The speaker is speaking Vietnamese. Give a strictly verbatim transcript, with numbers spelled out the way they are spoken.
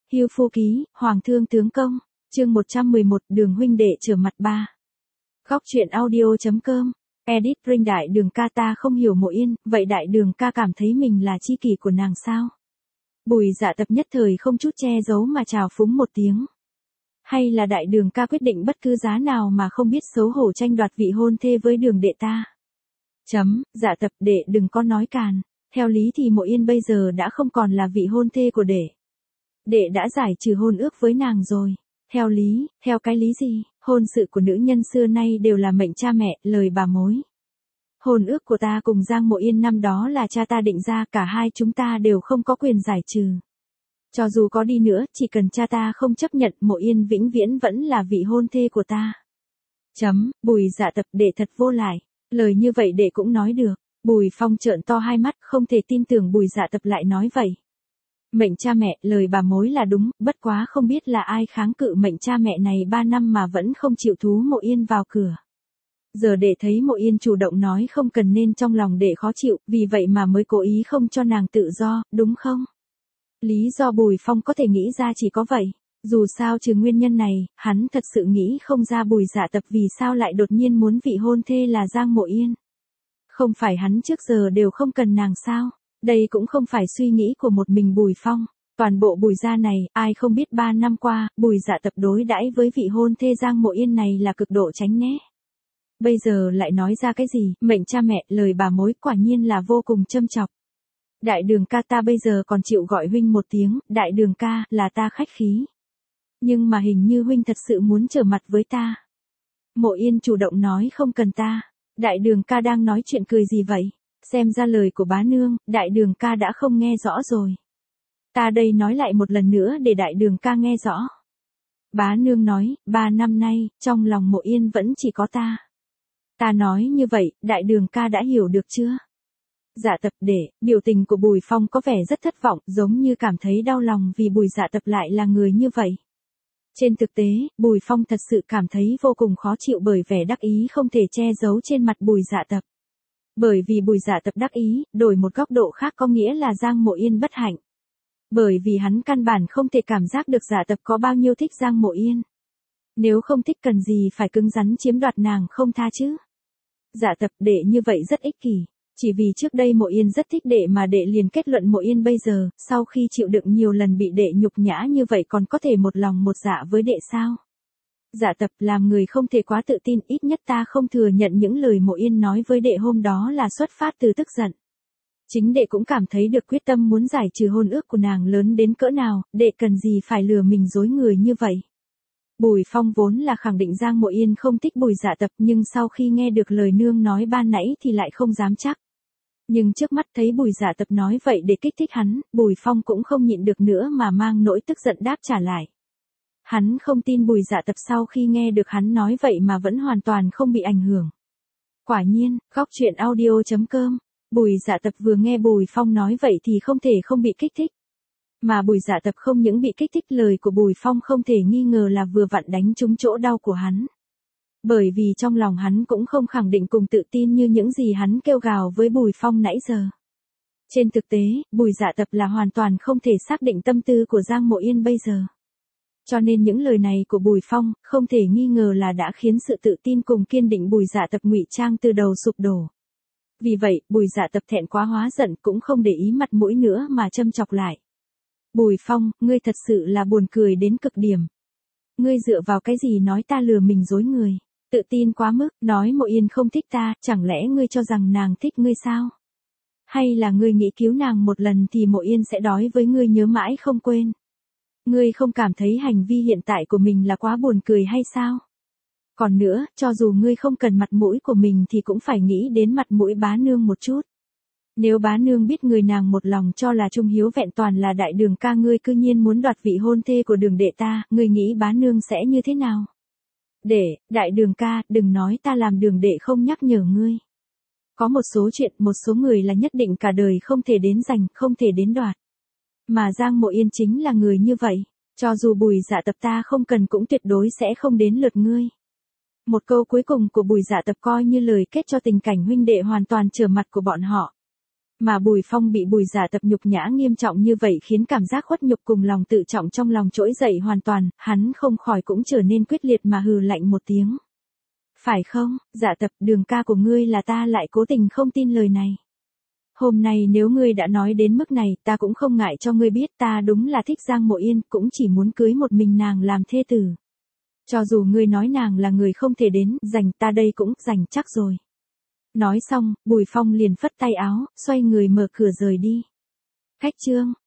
Hưu Phu Ký, Hoàng Thương Tướng Công, chương một trăm mười một, Đường huynh đệ trở mặt ba. Góc truyện audio.com, edit Ring Đại Đường ca ta không hiểu Mộ Yên, vậy Đại Đường ca cảm thấy mình là tri kỷ của nàng sao? Bùi Dạ Tập nhất thời không chút che giấu mà chào phúng một tiếng. Hay là Đại Đường ca quyết định bất cứ giá nào mà không biết xấu hổ tranh đoạt vị hôn thê với Đường đệ ta? Chấm, Dạ Tập đệ đừng có nói càn, theo lý thì Mộ Yên bây giờ đã không còn là vị hôn thê của đệ. Đệ đã giải trừ hôn ước với nàng rồi. Theo lý, theo cái lý gì, hôn sự của nữ nhân xưa nay đều là mệnh cha mẹ, lời bà mối. Hôn ước của ta cùng Giang Mộ Yên năm đó là cha ta định ra, cả hai chúng ta đều không có quyền giải trừ. Cho dù có đi nữa, chỉ cần cha ta không chấp nhận, Mộ Yên vĩnh viễn vẫn là vị hôn thê của ta. Chấm, Bùi Dạ Tập đệ thật vô lại, lời như vậy đệ cũng nói được. Bùi Phong trợn to hai mắt, không thể tin tưởng Bùi Dạ Tập lại nói vậy. Mệnh cha mẹ, lời bà mối là đúng, bất quá không biết là ai kháng cự mệnh cha mẹ này ba năm mà vẫn không chịu thú Mộ Yên vào cửa. Giờ đệ thấy Mộ Yên chủ động nói không cần nên trong lòng đệ khó chịu, vì vậy mà mới cố ý không cho nàng tự do, đúng không? Lý do Bùi Phong có thể nghĩ ra chỉ có vậy. Dù sao trừ nguyên nhân này, hắn thật sự nghĩ không ra Bùi Dạ Tập vì sao lại đột nhiên muốn vị hôn thê là Giang Mộ Yên. Không phải hắn trước giờ đều không cần nàng sao? Đây cũng không phải suy nghĩ của một mình Bùi Phong. Toàn bộ Bùi gia này, ai không biết ba năm qua, Bùi Dạ Tập đối đãi với vị hôn thê Giang Mộ Yên này là cực độ tránh né. Bây giờ lại nói ra cái gì, mệnh cha mẹ, lời bà mối, quả nhiên là vô cùng châm chọc. Đại Đường ca ta bây giờ còn chịu gọi huynh một tiếng, Đại Đường ca, là ta khách khí. Nhưng mà hình như huynh thật sự muốn trở mặt với ta. Mộ Yên chủ động nói không cần ta. Đại Đường ca đang nói chuyện cười gì vậy? Xem ra lời của bá nương, Đại Đường ca đã không nghe rõ rồi. Ta đây nói lại một lần nữa để Đại Đường ca nghe rõ. Bá nương nói, ba năm nay, trong lòng Mộ Yên vẫn chỉ có ta. Ta nói như vậy, Đại Đường ca đã hiểu được chưa? Dạ Tập để, biểu tình của Bùi Phong có vẻ rất thất vọng, giống như cảm thấy đau lòng vì Bùi Dạ Tập lại là người như vậy. Trên thực tế, Bùi Phong thật sự cảm thấy vô cùng khó chịu bởi vẻ đắc ý không thể che giấu trên mặt Bùi Dạ Tập. Bởi vì Bùi Dạ Tập đắc ý, đổi một góc độ khác có nghĩa là Giang Mộ Yên bất hạnh. Bởi vì hắn căn bản không thể cảm giác được Dạ Tập có bao nhiêu thích Giang Mộ Yên. Nếu không thích cần gì phải cứng rắn chiếm đoạt nàng không tha chứ. Dạ Tập đệ như vậy rất ích kỷ. Chỉ vì trước đây Mộ Yên rất thích đệ mà đệ liền kết luận Mộ Yên bây giờ, sau khi chịu đựng nhiều lần bị đệ nhục nhã như vậy còn có thể một lòng một dạ với đệ sao? Dạ Tập làm người không thể quá tự tin, ít nhất ta không thừa nhận những lời Mộ Yên nói với đệ hôm đó là xuất phát từ tức giận. Chính đệ cũng cảm thấy được quyết tâm muốn giải trừ hôn ước của nàng lớn đến cỡ nào, đệ cần gì phải lừa mình dối người như vậy. Bùi Phong vốn là khẳng định Giang Mộ Yên không thích Bùi Dạ Tập nhưng sau khi nghe được lời nương nói ban nãy thì lại không dám chắc. Nhưng trước mắt thấy Bùi Dạ Tập nói vậy để kích thích hắn, Bùi Phong cũng không nhịn được nữa mà mang nỗi tức giận đáp trả lại. Hắn không tin Bùi Dạ Tập sau khi nghe được hắn nói vậy mà vẫn hoàn toàn không bị ảnh hưởng. Quả nhiên, góc truyện audio.com, Bùi Dạ Tập vừa nghe Bùi Phong nói vậy thì không thể không bị kích thích. Mà Bùi Dạ Tập không những bị kích thích, lời của Bùi Phong không thể nghi ngờ là vừa vặn đánh trúng chỗ đau của hắn. Bởi vì trong lòng hắn cũng không khẳng định cùng tự tin như những gì hắn kêu gào với Bùi Phong nãy giờ. Trên thực tế, Bùi Dạ Tập là hoàn toàn không thể xác định tâm tư của Giang Mộ Yên bây giờ. Cho nên những lời này của Bùi Phong, không thể nghi ngờ là đã khiến sự tự tin cùng kiên định Bùi Dạ Tập ngụy trang từ đầu sụp đổ. Vì vậy, Bùi Dạ Tập thẹn quá hóa giận cũng không để ý mặt mũi nữa mà châm chọc lại. Bùi Phong, ngươi thật sự là buồn cười đến cực điểm. Ngươi dựa vào cái gì nói ta lừa mình dối người? Tự tin quá mức, nói Mộ Yên không thích ta, chẳng lẽ ngươi cho rằng nàng thích ngươi sao? Hay là ngươi nghĩ cứu nàng một lần thì Mộ Yên sẽ đói với ngươi nhớ mãi không quên? Ngươi không cảm thấy hành vi hiện tại của mình là quá buồn cười hay sao? Còn nữa, cho dù ngươi không cần mặt mũi của mình thì cũng phải nghĩ đến mặt mũi bá nương một chút. Nếu bá nương biết người nàng một lòng cho là trung hiếu vẹn toàn là Đại Đường ca ngươi cư nhiên muốn đoạt vị hôn thê của Đường đệ ta, ngươi nghĩ bá nương sẽ như thế nào? Để, Đại Đường ca, đừng nói ta làm Đường đệ không nhắc nhở ngươi. Có một số chuyện, một số người là nhất định cả đời không thể đến giành, không thể đến đoạt. Mà Giang Mộ Yên chính là người như vậy, cho dù Bùi Dạ Tập ta không cần cũng tuyệt đối sẽ không đến lượt ngươi. Một câu cuối cùng của Bùi Dạ Tập coi như lời kết cho tình cảnh huynh đệ hoàn toàn trở mặt của bọn họ. Mà Bùi Phong bị Bùi Giả Tập nhục nhã nghiêm trọng như vậy khiến cảm giác khuất nhục cùng lòng tự trọng trong lòng trỗi dậy hoàn toàn, hắn không khỏi cũng trở nên quyết liệt mà hừ lạnh một tiếng. Phải không, Giả Tập, Đường ca của ngươi là ta lại cố tình không tin lời này. Hôm nay nếu ngươi đã nói đến mức này, ta cũng không ngại cho ngươi biết ta đúng là thích Giang Mộ Yên, cũng chỉ muốn cưới một mình nàng làm thê tử. Cho dù ngươi nói nàng là người không thể đến, giành ta đây cũng giành chắc rồi. Nói xong, Bùi Phong liền phất tay áo, xoay người mở cửa rời đi. Khách trương,